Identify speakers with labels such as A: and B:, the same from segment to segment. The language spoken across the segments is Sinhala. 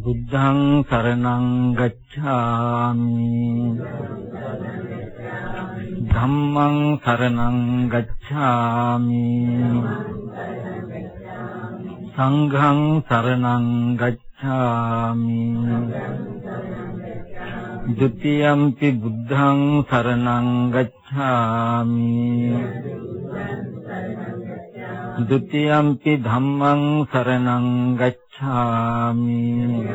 A: බුද්ධං සරණං ගච්ඡාමි ධම්මං සරණං ගච්ඡාමි සංඝං සරණං ගච්ඡාමි ဒုတိယံ පි බුද්ධං සරණං ගච්ඡාමි ဒုတိယံ පි ධම්මං සරණං ගච්ඡාමි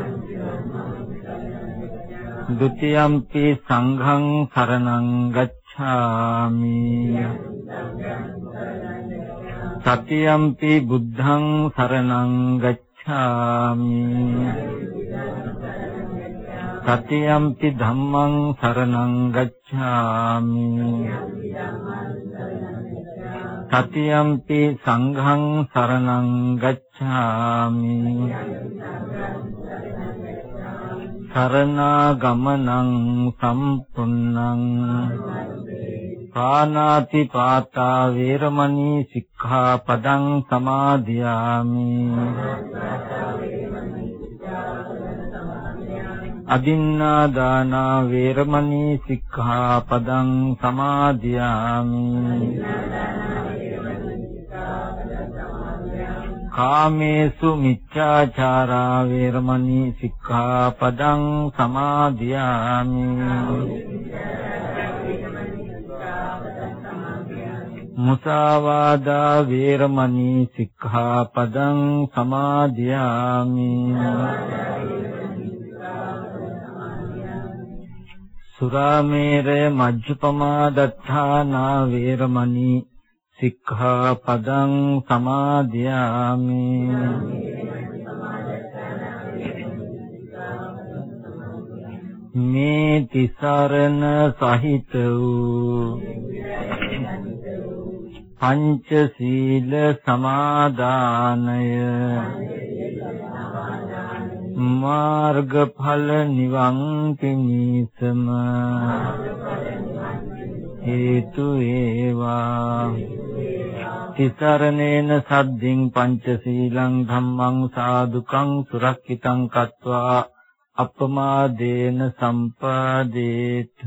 A: ဒုတိယံ පි සංඝං සරණං ගච්ඡාමි တတိယံ පි බුද්ධං සරණං ගච්ඡාමි တတိယံ පි ධම්මං සරණං ගච්ඡාමි တတိယံ පි සංඝං සරණං ගච්ඡාමි สรณากมนังสัมปุณังปานาติปาตาเวรมณีสิกขาปดังสมาธิยามิอดินนาดานาเวรมณีสิกขาปดังสมาธิยามิกาเมสุมิจฉาจาราเวรมณีสิกขาปดังสมาธิยามิมุสาวาดาเวรมณีสิกขาปดังสมาธิยามิสุราเมรยมัจจุปมาดัฏฐานาเวรมณีสิกขาปดังสมาธิยามิเมติสารณสหิตปัญจศีลสมาดานยมาร์กผลนิวังติมิสมเหตุเอวาතිසරණේන සද්ධින් පංචශීලං ධම්මං සාදුකං සුරක්ඛිතං කତ୍වා අපමාදේන සම්පාදේත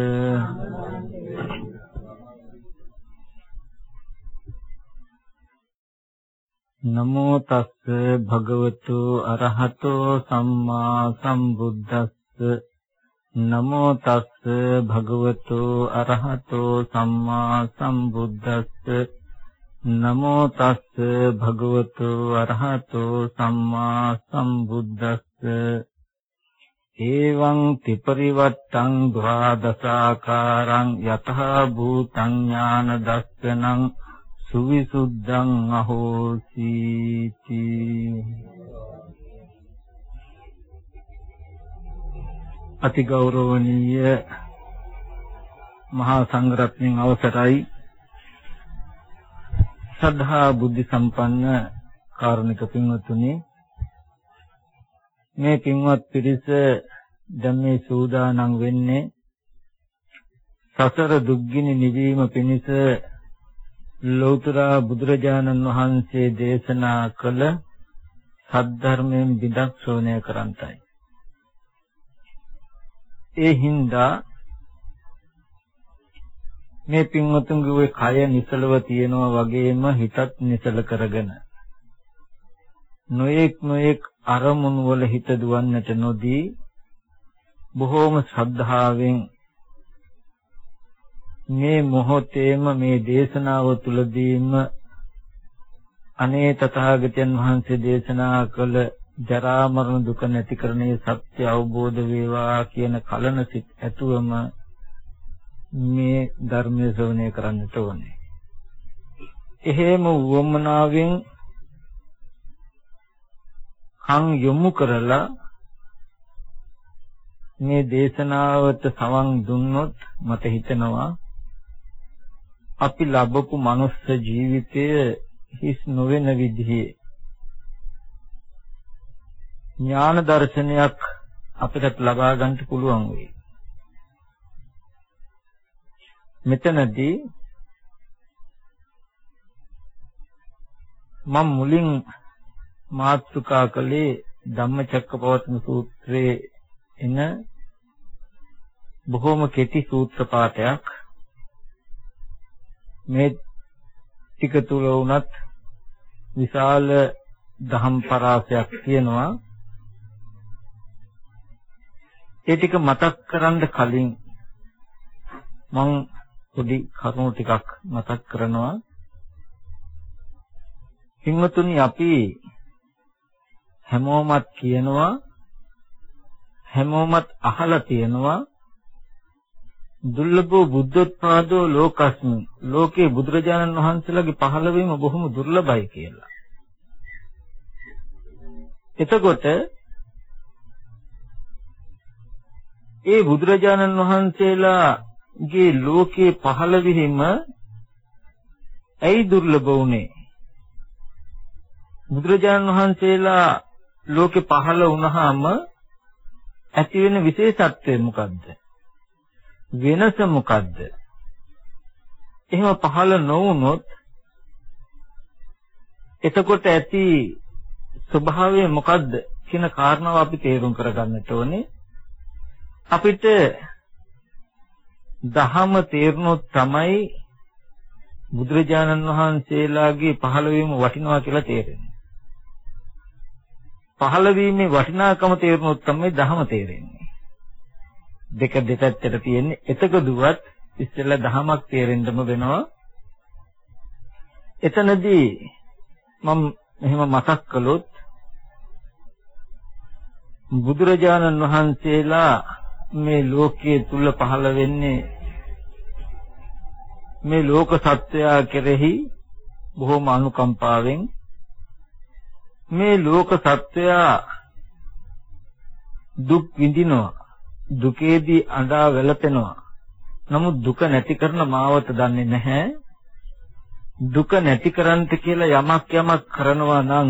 A: නමෝ තස්ස භගවතු අරහතෝ සම්මා සම්බුද්දස්ස නමෝ තස්ස භගවතු අරහතෝ සම්මා සම්බුද්දස්ස නමෝ තස්ස භගවතු අරහතෝ සම්මා සම්බුද්දස්ස එවං ත්‍රිපරිවට්ටං ද්වාදසාකාරං යතහ භූතං ඥාන දස්සනං සුවිසුද්ධං අහෝසීති අති ගෞරවනීය මහා සංඝරත්නයන් අවසරයි සද්ධා බුද්ධ සම්පන්න කාරුණික පින්වත්නි මේ පින්වත් පිරිස දැන් මේ සූදානම් වෙන්නේ සසර දුක්ගිනි නිවීම පිණිස ලෞතර බුදුරජාණන් වහන්සේ දේශනා කළ සද්ධර්මයෙන් බිදක් ශ්‍රවණය කරන්ටයි ඒ හින්දා මේ පින්වතුන්ගේ ඔය කය නිසලව තියෙනවා වගේම හිතත් නිසල කරගෙන නොඑක් අරමුණු වල හිත දුවන්නට නොදී බොහෝම ශ්‍රද්ධාවෙන් මේ මොහොතේම මේ දේශනාව තුලදීම අනේ තථාගතයන් වහන්සේ දේශනා කළ ජරා මරණ දුක නැති කරන්නේ සත්‍ය අවබෝධ වේවා කියන කලන සිත් ඇතුවම මේ ධර්මයේ ශ්‍රවණය කරන්නට ඕනේ. එහෙම වොමනාවෙන් කන් යොමු කරලා මේ දේශනාවට සවන් දුන්නොත් මට හිතෙනවා අපි ලැබපු මනුස්ස ජීවිතය හිස් නොවන විදිහේ ඥාන දර්ශනයක් අපිට ලබා ගන්න පුළුවන් වෙයි. මෙතනදී මම මුලින් මාතෘකා කළේ ධම්මචක්කපවත්තන සූත්‍රයේ එන බොහෝම කෙටි සූත්‍ර පාඨයක්. මේ ටික තුල වුණත් විශාල දහම් පරාසයක් තියෙනවා. ඒ ටික මතක් කරන්න කලින් මම පොඩි කරුණු ටිකක් මතක් කරනවා. හිමතුනි අපි හැමෝමත් කියනවා, හැමෝමත් අහලා තියෙනවා දුර්ලභෝ බුද්ධෝත්පාදෝ ලෝකස්මින්, ලෝකේ බුදුරජාණන් වහන්සේලාගේ පහළවීම බොහොම දුර්ලභයි කියලා. එතකොට ඒ බුදුරජාණන් වහන්සේලාගේ ලෝකේ පහළවීම ඇයි දුර්ලභ වුනේ? බුදුරජාණන් වහන්සේලා ලෝකේ පහළ වුණාම ඇති වෙන විශේෂත්වය මොකද්ද? වෙනස මොකද්ද? එහෙම පහළ නොවුනොත් එතකොට ඇති ස්වභාවය මොකද්ද කියන කාරණාව අපි තේරුම් කරගන්නට ඕනේ. අපිට දහම තේරුනොත් තමයි බුදුරජාණන් වහන්සේලාගේ පහළවීම වටිනවා කියලා තේරෙන්නේ. පහළවීමේ වටිනාකම තේරුනොත් තමයි දහම තේරෙන්නේ. දෙක දෙපැත්තට තියෙන්නේ. එතකදුවත් ඉස්සෙල්ලා දහමක් තේරෙන්නම වෙනවා. එතනදී මම එහෙම මතක් කළොත් බුදුරජාණන් වහන්සේලා මේ ලෝකයේ තුල පහළ වෙන්නේ මේ ලෝක සත්වයා කෙරෙහි බොහොම අනුකම්පාවෙන්. මේ ලෝක සත්වයා දුක් විඳිනවා, දුකේදී අඬා වැළපෙනවා. නමුත් දුක නැති කරන මාවත දන්නේ නැහැ. දුක නැති කරන්ට කියලා යමක් කරනවා නම්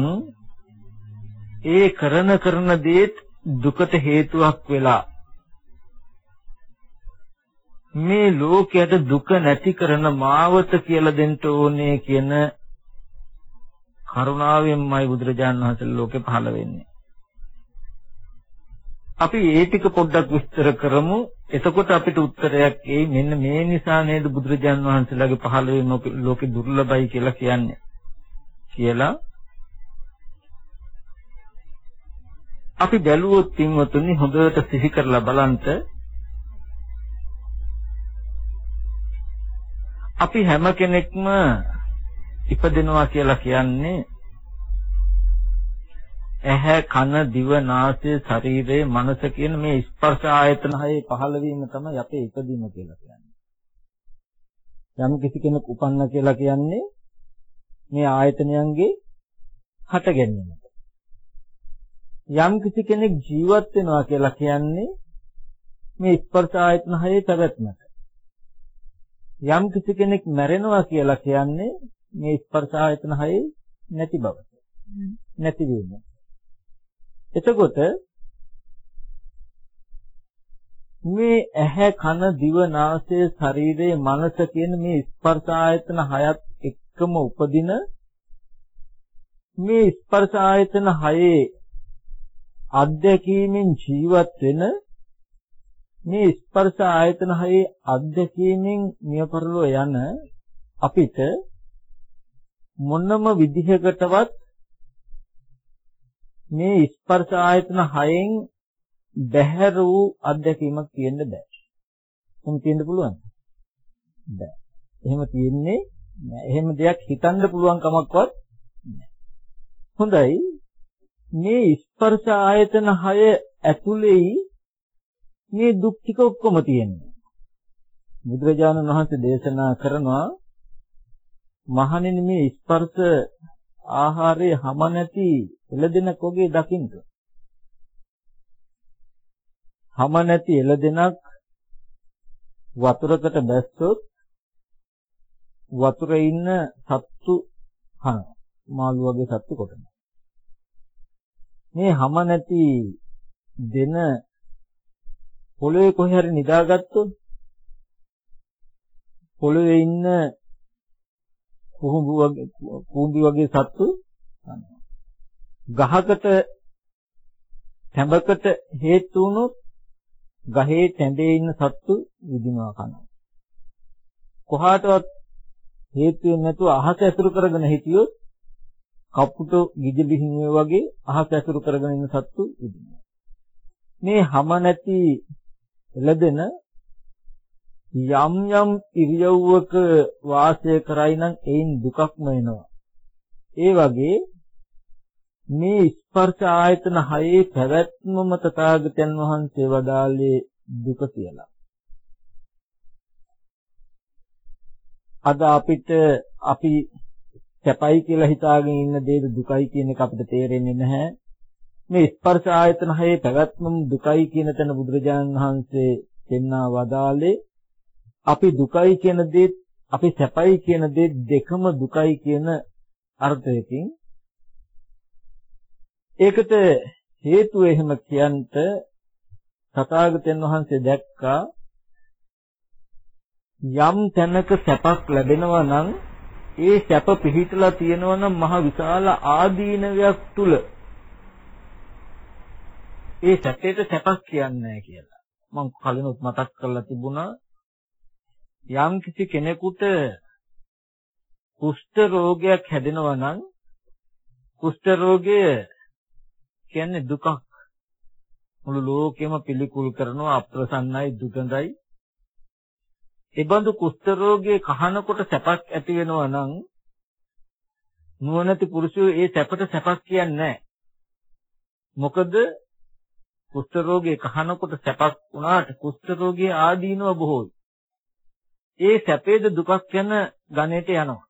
A: ඒ කරන දේත් දුකට හේතුවක් වෙලා මේ ලෝකයට දුක නැති කරන මාවත කියලා දෙන්න ඕනේ කියන කරුණාවෙන්මයි බුදුරජාණන් වහන්සේ ලෝකේ පහළ වෙන්නේ. අපි ඒ ටික පොඩ්ඩක් විස්තර කරමු. එතකොට අපිට උත්තරයක් එයි. මෙන්න මේ නිසා නේද බුදුරජාණන් වහන්සේලාගේ පහළ වීම ලෝකේ දුර්ලභයි කියලා කියන්නේ කියලා. අපි බැලුවොත් පින්වතුනි හොඳට සිහි කරලා බලන්න. අපි හැම කෙනෙක්ම ඉපදෙනවා කියලා කියන්නේ ඇහැ කන දිව නාසය ශරීරය මනස කියන මේ ස්පර්ශ ආයතන හයේ පහළ වීම තමයි අපේ ඉපදීම කියලා කියන්නේ. යම් කිසි කෙනෙක් උපන්න කියලා කියන්නේ මේ ආයතනයන්ගේ හට ගැනීමට. යම් කිසි කෙනෙක් ජීවත් වෙනවා කියලා කියන්නේ මේ ස්පර්ශ ආයතන හයේ පැවැත්මට. යම් කිසි කෙනෙක් මැරෙනවා කියලා කියන්නේ මේ ස්පර්ශ ආයතන හයේ නැති බවට. නැතිවීම. එතකොට මේ ඇහැ කන දිව නාසය ශරීරය මනස කියන මේ ස්පර්ශ ආයතන හයත් එක්කම උපදින මේ ස්පර්ශ ආයතන හයේ අධ්‍යක්ීමෙන් ජීවත් වෙන මේ ස්පර්ශ ආයතන හයේ අධ්‍යක්ීමෙන් මියපරලෝ යන අපිට මොනම විදිහකටවත් මේ ස්පර්ශ ආයතන හයෙන් බැහැර වූ අධ්‍යක්ීමක් තියෙන්න බෑ. එහෙම තියෙන්න පුළුවන්ද? බෑ. එහෙම තියෙන්නේ නෑ. එහෙම දෙයක් හිතන්න පුළුවන් කමක්වත් නෑ. හොඳයි. මේ ස්පර්ශ ආයතන 6 ඇතුළේ මේ දුක් ටික ඔක්කොම තියෙනවා. බුදුරජාණන් වහන්සේ දේශනා කරනවා මහණෙනි මේ ස්පර්ශ ආහාරයේ හැම නැති එළදෙනක් වගේ දකින්න. හැම නැති එළදෙනක් වතුරකට බැස්සොත් වතුරේ ඉන්න සත්තු කන මාළු වගේ සත්තු කොටනවා. මේ හැම නැති දෙන පොළවේ කොහේ හරි නිදාගත්තොත් පොළවේ ඉන්න කුඹි වගේ සත්තු ගහකට තැඹකට හේතු වුණොත් ගහේ තැඹේ ඉන්න සත්තු විදිනවා කනවා. කොහාටවත් හේතු වෙන්නේ නැතුව අහස ඇසුරු කරගෙන හිටියොත් කපුට ගිජබිහිනේ වගේ අහස ඇසුරු කරගෙන ඉන්න සත්තු විදිනවා. මේ හැම නැති එළදෙන යම් යම් ඉරියව්වක වාසය කරයි නම් ඒන් දුකක්ම එනවා. ඒ වගේ මේ ස්පර්ශ ආයතන හයේ පැවැත්මම තථාගතයන් වහන්සේ වදාළේ දුක කියලා. අද අපිට අපි සැපයි කියලා හිතාගෙන ඉන්න දේ දුකයි කියන එක අපිට තේරෙන්නේ නැහැ. මේ ස්පර්ශ ආයතන හයේ පැවැත්මම දුකයි කියන තැන බුදුරජාණන් වහන්සේ දෙන්නා වදාළේ අපි දුකයි කියන දේ අපි සැපයි කියන දේ දෙකම දුකයි කියන අර්ථයකින්. ඒකට හේතුව එහෙම කියන්ට තථාගතයන් වහන්සේ දැක්කා යම් තැනක සැපක් ලැබෙනවා නම් ඒ සැප පිහිටලා තියෙනවා නම් මහ විශාල ආදීනවයක් තුල ඒ සැපේට සැපක් කියන්නේ කියලා. මම කලිනුත් මතක් කරලා තිබුණා යම් කිසි කෙනෙකුට කුෂ්ඨ රෝගයක් හැදෙනවා නම් කුෂ්ඨ රෝගය කියන්නේ දුකක්. මුළු ලෝකෙම පිළිකුල් කරනවා අප්‍රසන්නයි දුකඳයි. ඒ බඳු කුෂ්ඨ රෝගයේ කහනකොට සැපක් ඇති වෙනවා නම් නුවණැති පුරුෂයෝ ඒ සැපට සැපක් කියන්නේ නැහැ. මොකද කුෂ්ඨ රෝගයේ කහනකොට සැපක් වුණාට කුෂ්ඨ රෝගයේ ආදීනව බොහෝයි. ඒ සැපේද දුකක් යන ගණයට යනවා.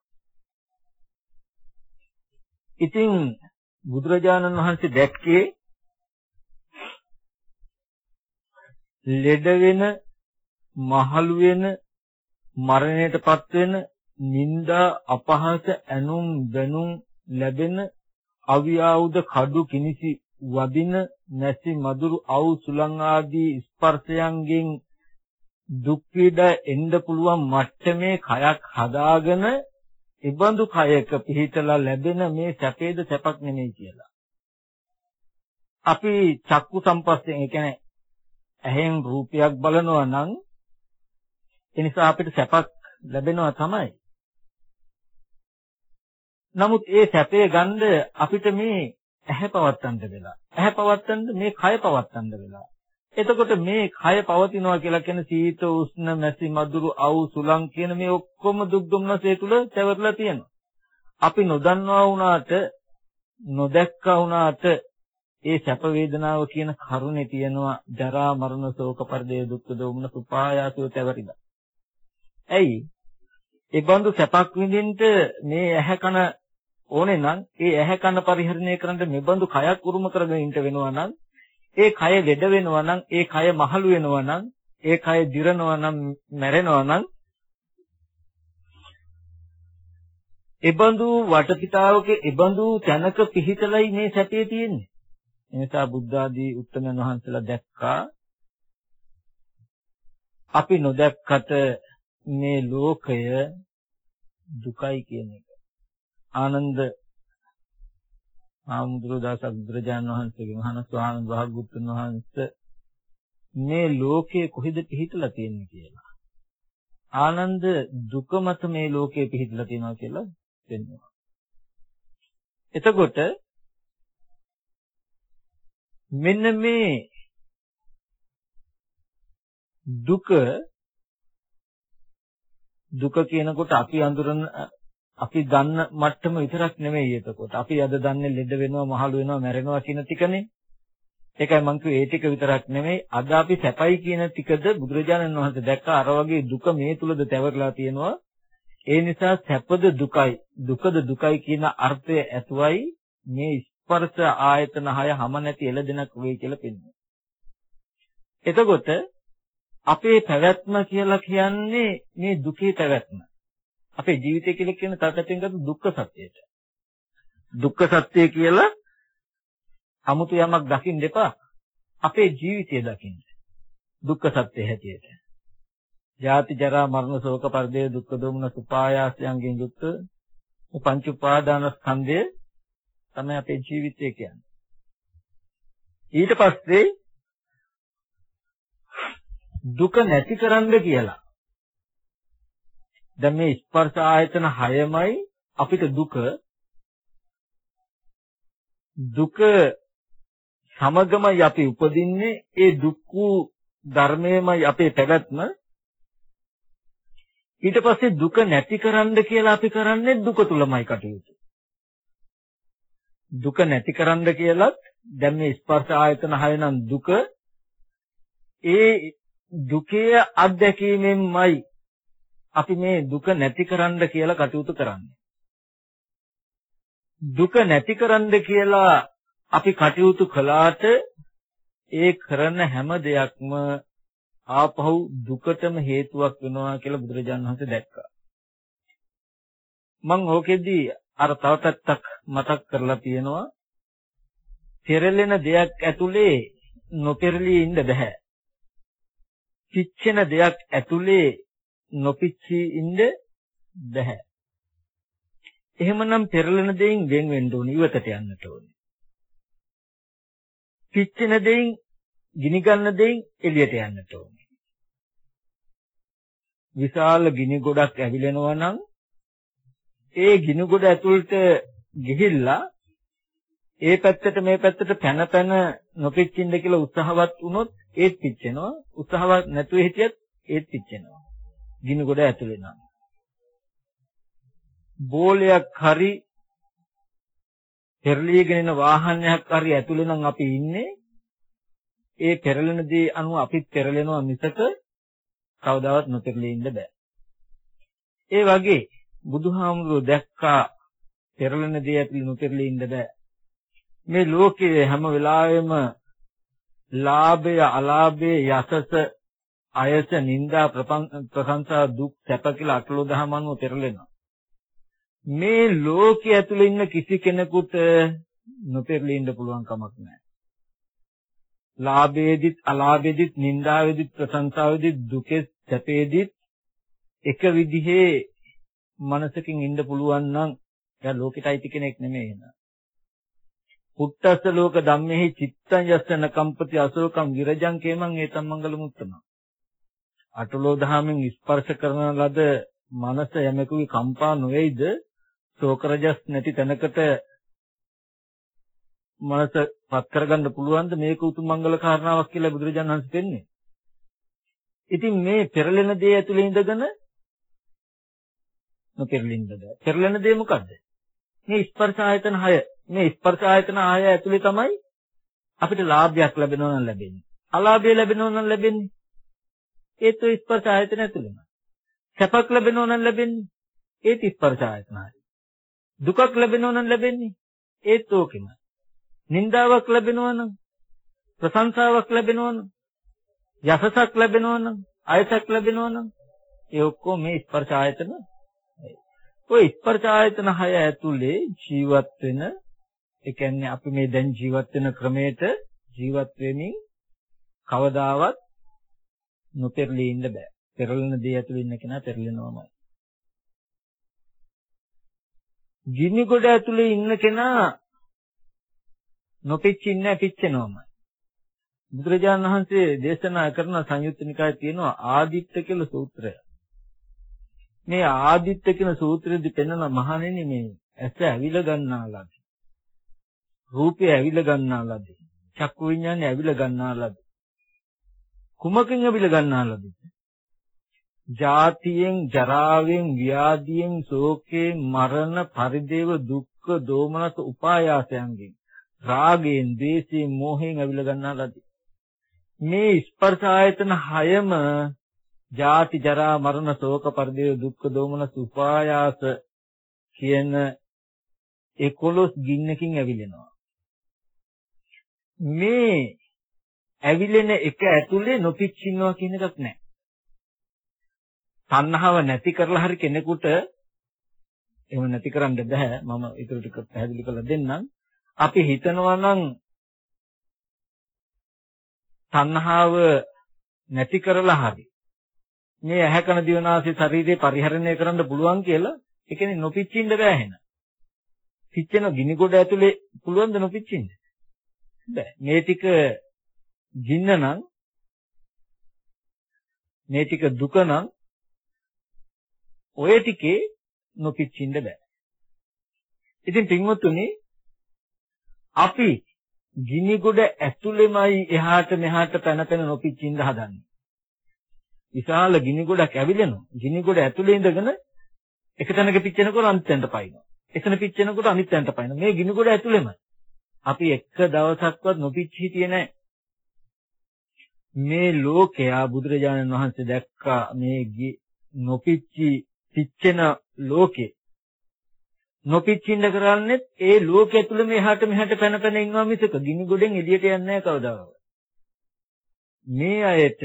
A: ඉතින් බුදුරජාණන් වහන්සේ දැක්කේ ලෙඩ වෙන, මහලු වෙන, මරණයටපත් වෙන, නිന്ദා අපහාස ඇනුම් බැනුම් ලැබෙන, අවියාවුද කඩු කිනිසි වදින, නැසි මදුරු අවු සුලං ආදී ස්පර්ශයන්ගෙන් දුක් පීඩා එන්න පුළුවන් මට්ටමේ කයක් හදාගෙන ඉබඳු කයක පිහිටලා ලැබෙන මේ සැපේද සැපක් නෙමෙයි කියලා. අපි චක්කු සම්පස්යෙන් ඒ කියන්නේ ඇහෙන් රූපයක් බලනවා නම් ඒ නිසා අපිට සැපක් ලැබෙනවා තමයි. නමුත් ඒ සැපේ ගන්න අපිට මේ ඇහැ පවත්තන්න වෙලා. ඇහැ පවත්තන්න මේ කය පවත්තන්න වෙලා. එතකොට මේ කය පවතිනවා කියලා කියන්නේ සීත උෂ්ණ මැසි මදුරු අවු සුලං කියන මේ ඔක්කොම දුක් දුම්නසේ තුල තැවරලා තියෙනවා. අපි නොදන්නවා වුණාට නොදැක්කා වුණාට ඒ සැප වේදනාව කියන කරුණේ තියෙනවා ජරා මරණ ශෝක පරිදේ දුක්ඛ දෝමන සුපායාසෝ තැවරිලා. ඇයි? ඒ බඳු සැපක් විඳින්න මේ ඇහැ කන ඕනේ නම් ඒ ඇහැ කන පරිහරණය කරන්න මේ බඳු කයක් උරුම කරගෙන ඉන්න වෙනවා නම් ඒ කය ලෙඩ වෙනවා නම් ඒ කය මහලු වෙනවා නම් ඒ කය දිරනවා නම් මැරෙනවා නම් එබඳු වටපිටාවක එබඳු තැනක පිහිටලයි මේ සැපේ තියෙන්නේ. ඒ නිසා බුද්ධ ආදී උත්තමයන් වහන්සේලා දැක්කා අපි නොදැක්කට මේ ලෝකය දුකයි කියන එක. ආනන්ද ආමුද්‍රදාස බුදුරජාණන් වහන්සේගේ මහාන ස්වාමීන් වහන්සේ වහන්සේ මේ ලෝකයේ කොහෙද පිහිටලා තියෙන්නේ කියලා. ආනන්ද දුක මත මේ ලෝකයේ පිහිටලා තියෙනවා කියලා දෙන්නවා. එතකොට මෙන්න මේ දුක කියනකොට අපි අඳුරන අපි දන්න මට්ටම විතරක් නෙමෙයි එතකොට. අපි අද දන්නේ ලෙඩ වෙනවා, මහලු වෙනවා, මැරෙනවා කියන ටිකනේ. ඒකයි මං කිව්වේ ඒ ටික විතරක් නෙමෙයි. අද අපි සැපයි කියන ටිකද බුදුරජාණන් වහන්සේ දැක්කා අර වගේ දුක මේ තුලද තැවරලා තියෙනවා. ඒ නිසා සැපද දුකයි, දුකද දුකයි කියන අර්ථය ඇතුවයි මේ ස්පර්ශ ආයතන 6 හැම නැති එළදෙනක් වෙයි කියලා පෙන්නනවා. එතකොට අපේ පැවැත්ම කියලා කියන්නේ මේ දුකේ පැවැත්ම. අපේ ජීවිතය කියලා කියන තාපයෙන් ගත්ත දුක්ඛ සත්‍යයට. දුක්ඛ සත්‍ය කියලා 아무තු යමක් දකින්න එපා. අපේ ජීවිතය දකින්න. දුක්ඛ සත්‍ය හැටියට. ජාති ජරා මරණ ශෝක පරිදේ දුක්ඛ දෝමන සුපායාසයන්ගෙන් යුක්ත පංච උපාදාන ස්කන්ධය තමයි අපේ ජීවිතය කියන්නේ. ඊට පස්සේ දුක නැති කරන්න කියලා. දැන් මේ ස්පර්ශ ආයතන 6මයි අපිට දුක සමගමයි අපි උපදින්නේ. ඒ දුක් වූ ධර්මයමයි අපේ පැවැත්ම. ඊට පස්සේ දුක නැති කරන්න කියලා අපි කරන්නේ දුක තුලමයි කටයුතු. දුක නැති කරන්න කියලත් දැන් මේ ස්පර්ශ ආයතන 6 නම් දුක, ඒ දුකේ අත්දැකීමෙන්මයි අපි මේ දුක නැති කරන්න කියලා කටයුතු කරන්නේ. දුක නැති කරන්න කියලා අපි කටයුතු කළාට ඒ කරන හැම දෙයක්ම ආපහු දුකටම හේතුවක් වෙනවා කියලා බුදුරජාණන් වහන්සේ දැක්කා. මම ඕකෙදී අර තව පැත්තක් මතක් කරලා තියෙනවා. පෙරලෙන දෙයක් ඇතුලේ නොපෙරළී ඉන්න බෑ. පිච්චෙන දෙයක් ඇතුලේ නොපිච්චී ඉන්න බෑ. එහෙමනම් පෙරලෙන දෙයින් වෙන් වෙන්න ඕනේ, ඉවතට යන්නට ඕනේ. පිච්චෙන දෙයින්, ගිනි ගන්න දෙයින් එළියට යන්නට ඕනේ. විශාල ගිනි ගොඩක් ඇවිලෙනවා නම් ඒ ගිනි ගොඩ ඇතුළට ගිහිල්ලා ඒ පැත්තට මේ පැත්තට පැන පැන නොපිච්චින්න කියලා උත්සාහවත් වුණොත් ඒත් පිච්චෙනවා. උත්සාහවත් නැතුව හිටියත් ඒත් පිච්චෙනවා. ගිනි ගොඩ ඇතුලේ නම්. බෝලයක් හරි පෙරලීගෙන යන වාහනයක් හරි ඇතුලේ නම් අපි ඉන්නේ. ඒ පෙරලෙන දේ අනුව අපිත් පෙරලෙනවා මිසක කවදාවත් නොපෙරළී ඉන්න බෑ. ඒ වගේ බුදුහාමුදුරුවෝ දැක්කා පෙරලෙන දේ ඇතුලේ නොපෙරළී ඉන්න බෑ. මේ ලෝකයේ හැම වෙලාවෙම ලාභය, අලාභය, යසස, අයස, නිന്ദා, ප්‍රශංසා, දුක්, සැප කියලා අටලෝ දහම අනුව පෙරලෙනවා. මේ ලෝකයේ ඇතුලේ ඉන්න කිසි කෙනෙකුට නොපෙරළී ඉන්න පුළුවන් කමක් නැහැ. ලාභයේදිත්, අලාභයේදිත්, නිന്ദාවේදිත්, ප්‍රශංසාවේදිත්, දුකේ, සැපේදිත් එක විදිහේ මනසකින් ඉන්න පුළුවන් නම් එයා ලෝකෙට අයිති කෙනෙක් නෙමෙයි නේද? පුත්තස්ස ලෝක ධම්මෙහි චිත්තං යස්සන කම්පති අශෝකං විරජං කේමං ඒතම් මංගල මුත්තම. අටලෝ දහමෙන් ස්පර්ශ කරන ලද මනස යමෙකුගේ කම්පා නොවේද? ශෝක රජස් නැති තැනකට මනස පත් කරගන්න පුළුවන්ද? මේක උතුම් මංගල කාරණාවක් කියලා බුදුරජාණන් වහන්සේ පෙන්නේ. ඉතින් මේ පෙරලෙන දේ ඇතුලේ ඉඳගෙන නොපෙරළෙන්න බෑ. පෙරලෙන දේ මොකද්ද? මේ ස්පර්ශ ආයතන 6. මේ ස්පර්ශ ආයතන 6 ඇතුලේ තමයි අපිට ලාභයක් ලැබෙනවා නම් ලැබෙන්නේ. අලාභය ලැබෙනවා නම් ලැබෙන්නේ. ඒත් ඔය ස්පර්ශ ආයතන ඇතුලේම. සැපක් ලැබෙනවා නම් ලැබෙන්නේ. ඒත් ස්පර්ශ ආයතන 6. දුකක් ලැබෙනවා නම් ලැබෙන්නේ. ඒත් ඕකෙම. නිന്ദාවක් ලැබෙනවා නම්, ප්‍රශංසාවක් ලැබෙනවා නම්, යසසක් ලැබෙනවා නම්, අයසක් ලැබෙනවා නම් ඒ ඔක්කොම මේ ස්පර්ශ ආයතන. ඔය ස්පර්ශ ආයතන 6 ඇතුලේ ජීවත් වෙන, ඒ කියන්නේ අපි මේ දැන් ජීවත් වෙන ක්‍රමයට ජීවත් වෙමින් කවදාවත් නොපෙරළී ඉන්න බෑ. පෙරළෙන දේ ඇතුලේ ඉන්න කෙනා පෙරළෙනවමයි. ගිනි ගොඩ ඇතුලේ ඉන්න කෙනා නොපිච්චින්නේ පිච්චෙනවමයි. බුදුරජාණන් වහන්සේ දේශනා කරන සංයුත්ත නිකායේ තියෙනවා ආදිත්ත කියලා සූත්‍රය. මේ ආදිත්ත කියන සූත්‍රයේදී පෙන්වන මහණෙනි මේ ඇස ඇවිල ගන්නාලාද, රූපය ඇවිල ගන්නාලාද, චක්කු විඤ්ඤාණය ඇවිල ගන්නාලාද, කුමකින් ඇවිල ගන්නාලාද? ජාතියෙන්, ජරාවෙන්, ව්‍යාධියෙන්, ශෝකයෙන්, මරණ, පරිදේව, දුක්ඛ, දෝමනස, උපායාසයන්ගෙන්, රාගයෙන්, ද්වේෂයෙන්, මෝහයෙන් ඇවිල ගන්නාලාද? මේ ස්පර්ශ ආයතන 6ම ජාති, ජරා, මරණ, ශෝක, පරිදේව, දුක්ඛ, දෝමනස, උපායාස කියන 11 ගින්නකින් ඇවිලෙනවා. මේ ඇවිලෙන එක ඇතුලේ නොපිච්චින්නවා කියන එකක් නැහැ. තණ්හාව නැති කරලා හරි කෙනෙකුට එහෙම නැති කරන්න බෑ. මම ඒක ටික පැහැදිලි කරලා දෙන්නම්. අපි හිතනවා නම් තණ්හාව නැති කරලා හරි මේ ඇහැ කන දිව නාසය ශරීරේ පරිහරණය කරන්න පුළුවන් කියලා. ඒ කියන්නේ නොපිච්චින්න බෑ එහෙනම්. පිච්චෙන ගිනි ගොඩ ඇතුලේ පුළුවන් ද නොපිච්චින්න? බෑ. මේ ටික ගින්න නම් මේ ටික දුක නම් ඔය ටිකේ නොපිච්චින්න බෑ. ඉතින් පින්වත්තුනි අපි ගිනි ගොඩ ඇතුළෙමයි එහාට මෙහාට පැන නොපිච්චින්න හදන්නේ. විශාල ගිනි ගොඩක් ඇවිලෙනවා. ගිනි ගොඩ ඇතුළේ ඉඳගෙන එක තැනක පිච්චෙනකොට අනිත් තැනට පයින්නවා. එතන පිච්චෙනකොට අනිත් තැනට පයින්නවා. මේ ගිනි ගොඩ ඇතුළෙමයි. අපි එක දවසක්වත් නොපිච්චි හිටියේ නැහැ. මේ ලෝකයා බුදුරජාණන් වහන්සේ දැක්කා මේ නොපිච්චි පිච්චෙන ලෝකේ. නොපිච්චින්න කරන්නේ ඒ ලෝකයේ ඇතුළේ මෙහාට මෙහාට පැන ඉන්නවා මිසක ගිනි ගොඩෙන් එළියට යන්නේ නැහැ කවදාවත්. මේ අයට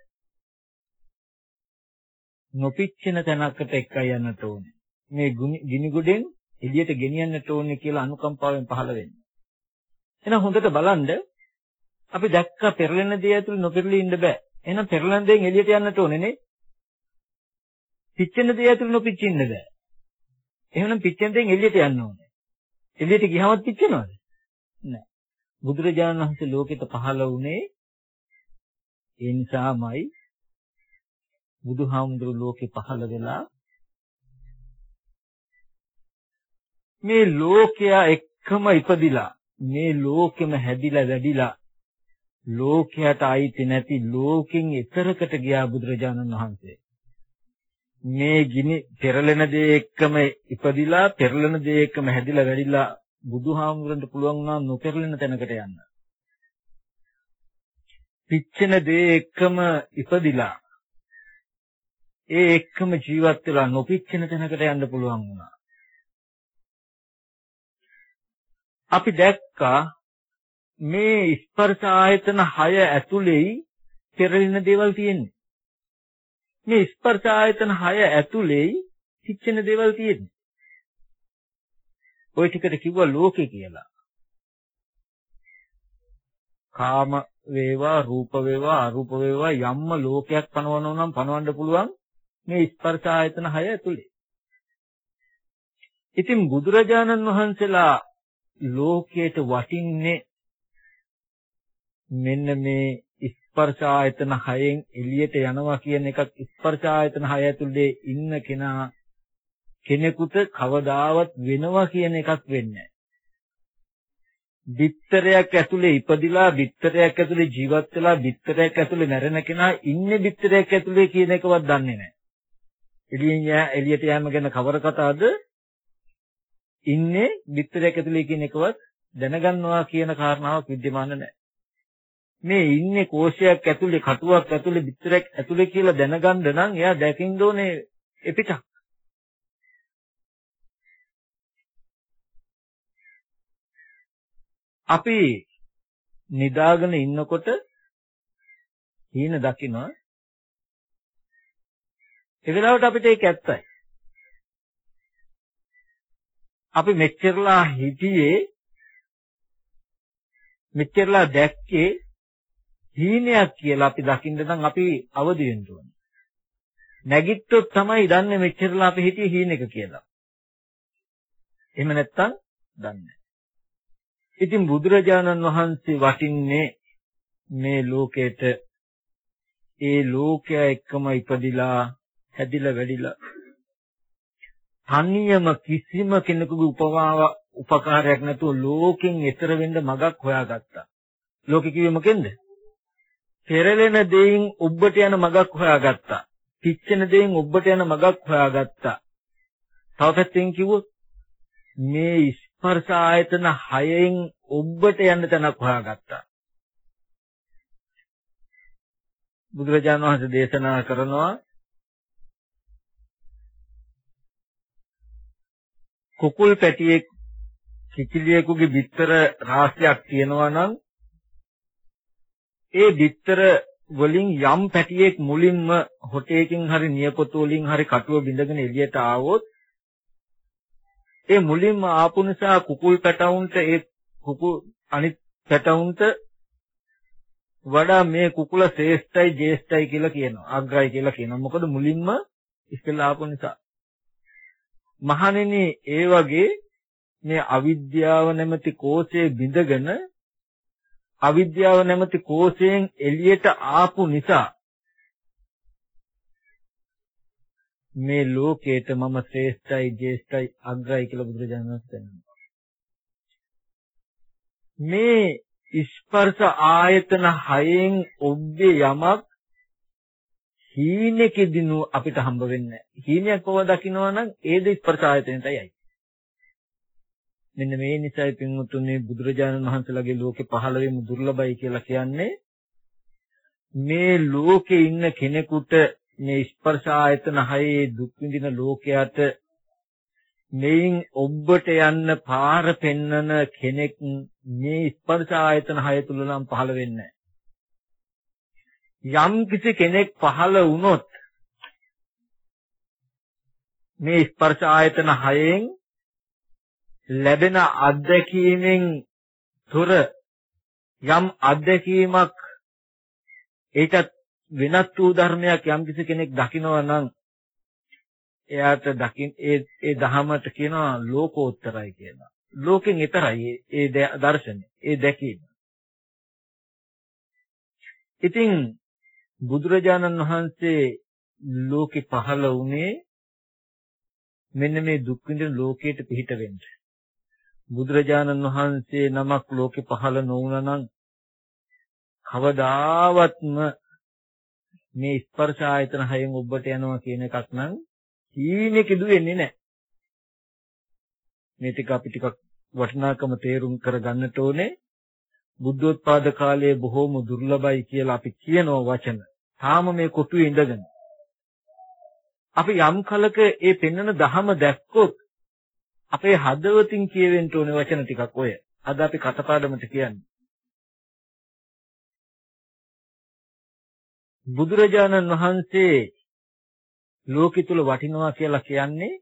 A: නොපිච්චෙන තැනකට එකයි යන්නට ඕනේ. මේ ගිනි ගොඩෙන් එළියට ගෙනියන්නට ඕනේ කියලා අනුකම්පාවෙන් පහළ වෙන්නේ. එහෙනම් හොඳට බලන්න අපි දැක්ක පෙරලෙන දේ ඇතුළේ නොපෙරළී ඉන්න බෑ. එහෙනම් පෙරලෙන දේෙන් එළියට යන්නට ඕනේ නේ. පිච්චෙන දේ ඇතුළේ නොපිච්චින්න බෑ. එහෙනම් පිච්චෙන දේෙන් එළියට යන්න ඕනේ. එළියට ගියමත් පිච්චෙනවද? නෑ. බුදුරජාණන් වහන්සේ ලෝකෙට පහළ වුණේ ඒ නිසාමයි බුදුහාමුදුරු ලෝකෙ පහළ වෙලා මේ ලෝකයා එක්කම ඉපදිලා මේ ලෝකෙම හැදිලා වැඩිලා ලෝකයට අයිති නැති ලෝකෙන් එතරකට ගියා බුදුරජාණන් වහන්සේ. මේ ගිනි පෙරලෙන දේ එක්කම ඉපදිලා පෙරලෙන දේ එක්කම හැදිලා වැඩිලා බුදුහාමුදුරන්ට පුළුවන් වුණා නොපෙරලෙන තැනකට යන්න. පිච්චෙන දේ එක්කම ඉපදිලා ඒ එක්කම ජීවත් වෙලා නොපිච්චෙන තැනකට යන්න පුළුවන් වුණා. අපි දැක්කා මේ ස්පර්ශ ආයතන 6 ඇතුළේයි පෙරලෙන දේවල් තියෙන්නේ. මේ ස්පර්ශ ආයතන 6 ඇතුළේයි පිච්චෙන දේවල් තියෙන්නේ. ওই ටිකට කිව්වා ලෝකේ කියලා. කාම වේවා රූප වේවා අරූප වේවා යම්ම ලෝකයක් පනවනවා නම් පනවන්න පුළුවන් මේ ස්පර්ශ ආයතන 6 ඇතුළේ. ඉතින් බුදුරජාණන් වහන්සේලා ලෝකයට වටින්නේ මෙන්න මේ ස්පර්ශ ආයතන 6න් එළියට යනවා කියන එකක්. ස්පර්ශ ආයතන 6 ඇතුළේ ඉන්න කෙනෙකුට කවදාවත් වෙනවා කියන එකක් වෙන්නේ නැහැ. බිත්තරයක් ඇතුලේ ඉපදිලා බිත්තරයක් ඇතුලේ ජීවත් වෙලා බිත්තරයක් ඇතුලේ මැරෙන කෙනා ඉන්නේ බිත්තරයක් ඇතුලේ කියන එකවත් දන්නේ නැහැ. එළියට යෑම ගැන කවර කතාවද? ඉන්නේ බිත්තරයක් ඇතුලේ කියන එකවත් දැනගන්නවා කියන කාරණාවක් विद्यमान නැහැ. මේ ඉන්නේ කෝෂයක් ඇතුලේ කටුවක් ඇතුලේ බිත්තරයක් ඇතුලේ කියලා දැනගන්න නම් එයා දැකින්න ඕනේ එපිටක්. අපි නිදාගෙන ඉන්නකොට හීන දකිනවා. ඒ වෙලාවට අපිට ඒක ඇත්තයි. අපි මෙච්චරලා හිටියේ මෙච්චරලා දැක්කේ හීනයක් කියලා අපි දකින්න නම් අපි අවදි වෙන්න ඕනේ. නැගිට්ටොත් තමයි දන්නේ මෙච්චරලා අපි හිටියේ හීනෙක කියලා. එහෙම නැත්තම් දන්නේ නැහැ. ඉතින් බුදුරජාණන් වහන්සේ වටින්නේ මේ ලෝකෙට ඒ ලෝකයා එක්කම ඉපදිලා හැදිලා වැඩිලා තනියම කිසිම කෙනෙකුගේ උපකාරයක් නැතුව ලෝකෙන් එතර වෙන්න මගක් හොයාගත්තා. ලෝකෙ කිව්වේ මොකෙන්ද? පෙරලෙන දෙයින් ඔබට යන මගක් හොයාගත්තා. පිච්චෙන දෙයින් ඔබට යන මගක් හොයාගත්තා. තව පැත්තකින් කිව්වොත් මේ ස්පර්ශ ආයතන 6න් ඔබට යන්න තැනක් හොයාගත්තා. බුදුරජාණන් වහන්සේ දේශනා කරනවා කුකුල් පැටියෙක් කිකිලියෙකුගේ බිත්තර රාශියක් තියෙනවා නම් ඒ බිත්තර වලින් යම් පැටියෙක් මුලින්ම හොටේකින් හරි නියපොතු වලින් හරි කටුව බිඳගෙන එළියට ආවොත් ඒ මුලින්ම ආපු නිසා කුකුල් පැටවුන්ට ඒ අනිත් පැටවුන්ට වඩා මේ කුකුල ශ්‍රේෂ්ඨයි ජේෂ්ඨයි කියලා කියනවා. අග්‍රයි කියලා කියනවා. මොකද මුලින්ම ඉස්සෙල්ලා ආපු නිසා. මහණෙනි ඒ වගේ මේ අවිද්‍යාව නැමැති කෝෂයේ බිඳගෙන අවිද්‍යාව නැමැති කෝෂයෙන් එළියට ආපු නිසා මේ ලෝකේට මම ශ්‍රේෂ්ඨයි, ජේෂ්ඨයි, අග්‍රයි කියලා බුදුරජාණන් වහන්සේ කියනවා. මේ ස්පර්ශ ආයතන හයෙන් ඔබේ යමක් හීනෙකදීනු අපිට හම්බ වෙන්නේ නැහැ. හීනයක් පව දකින්නවා නම් ඒද ස්පර්ශ ආයතනයටයි. මෙන්න මේ නිසායි පින්වතුනි බුදුරජාණන් වහන්සේලාගේ ලෝකේ 15ම දුර්ලභයි කියලා කියන්නේ මේ ලෝකේ ඉන්න කෙනෙකුට මේ ස්පර්ශ ආයතන හයේ දුක් විඳින ලෝකයට මෙයින් ඔබට යන්න පාර පෙන්නන කෙනෙක් මේ ස්පර්ශ ආයතන හය තුල නම් පහළ වෙන්නේ නැහැ. යම් කිසි කෙනෙක් පහළ වුණොත් මේ ස්පර්ශ ආයතන හයෙන් ලැබෙන අත්දැකීමෙන් තොර යම් අත්දැකීමක් ඒකත් වෙනත් වූ ධර්මයක් යම් කිසි කෙනෙක් දකිනවා නම් එයාට ඒ දහමට කියනවා ලෝකෝත්තරයි කියලා. ලෝකෙන් ඈතරයි ඒ දර්ශනය, ඒ දැකීම. ඉතින් බුදුරජාණන් වහන්සේ ලෝකෙ පහළ වුණේ මෙන්න මේ දුක් විඳින ලෝකයට පිහිට වෙන්න. බුදුරජාණන් වහන්සේ නමක් ලෝකෙ පහළ නොවුණා නම් කවදාවත්ම මේ ස්පර්ශ ආයතන හයෙන් ඔබට යනවා කියන එකක් නම් කීනෙකදු වෙන්නේ නැහැ. මේ ටික අපි ටිකක් වටිනාකම තේරුම් කරගන්නට ඕනේ. බුද්ධෝත්පාද කාලයේ බොහෝම දුර්ලභයි කියලා අපි කියනවා වචන. තාම මේ කොටුවේ ඉඳගෙන. අපි යම් කලක ඒ පෙන්වන ධහම දැක්කොත් අපේ හදවතින් කියවෙන්න ඕනේ වචන ටිකක් ඔය. අද අපි කටපාඩමට කියන්නේ. බුදුරජාණන් වහන්සේ ලෝකෙ තුල වටිනවා කියලා කියන්නේ